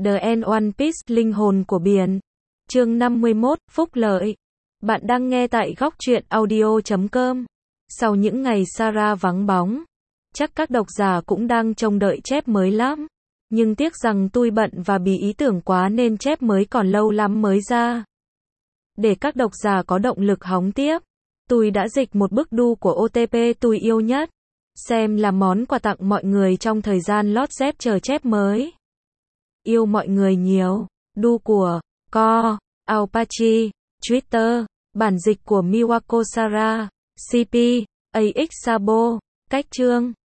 The End One Piece, linh hồn của biển. Chương 51, phúc lợi. Bạn đang nghe tại góc truyện audio.com. Sau những ngày Sarah vắng bóng, chắc các độc giả cũng đang trông đợi chép mới lắm. Nhưng tiếc rằng tôi bận và bí ý tưởng quá nên chép mới còn lâu lắm mới ra. Để các độc giả có động lực hóng tiếp, tôi đã dịch một bức đu của OTP tôi yêu nhất, xem là món quà tặng mọi người trong thời gian lót dép chờ chép mới. Yêu mọi người nhiều. Đu của Co, Aopachi, Twitter, bản dịch của Miwako Sara, CP, AX Sabo, cách chương.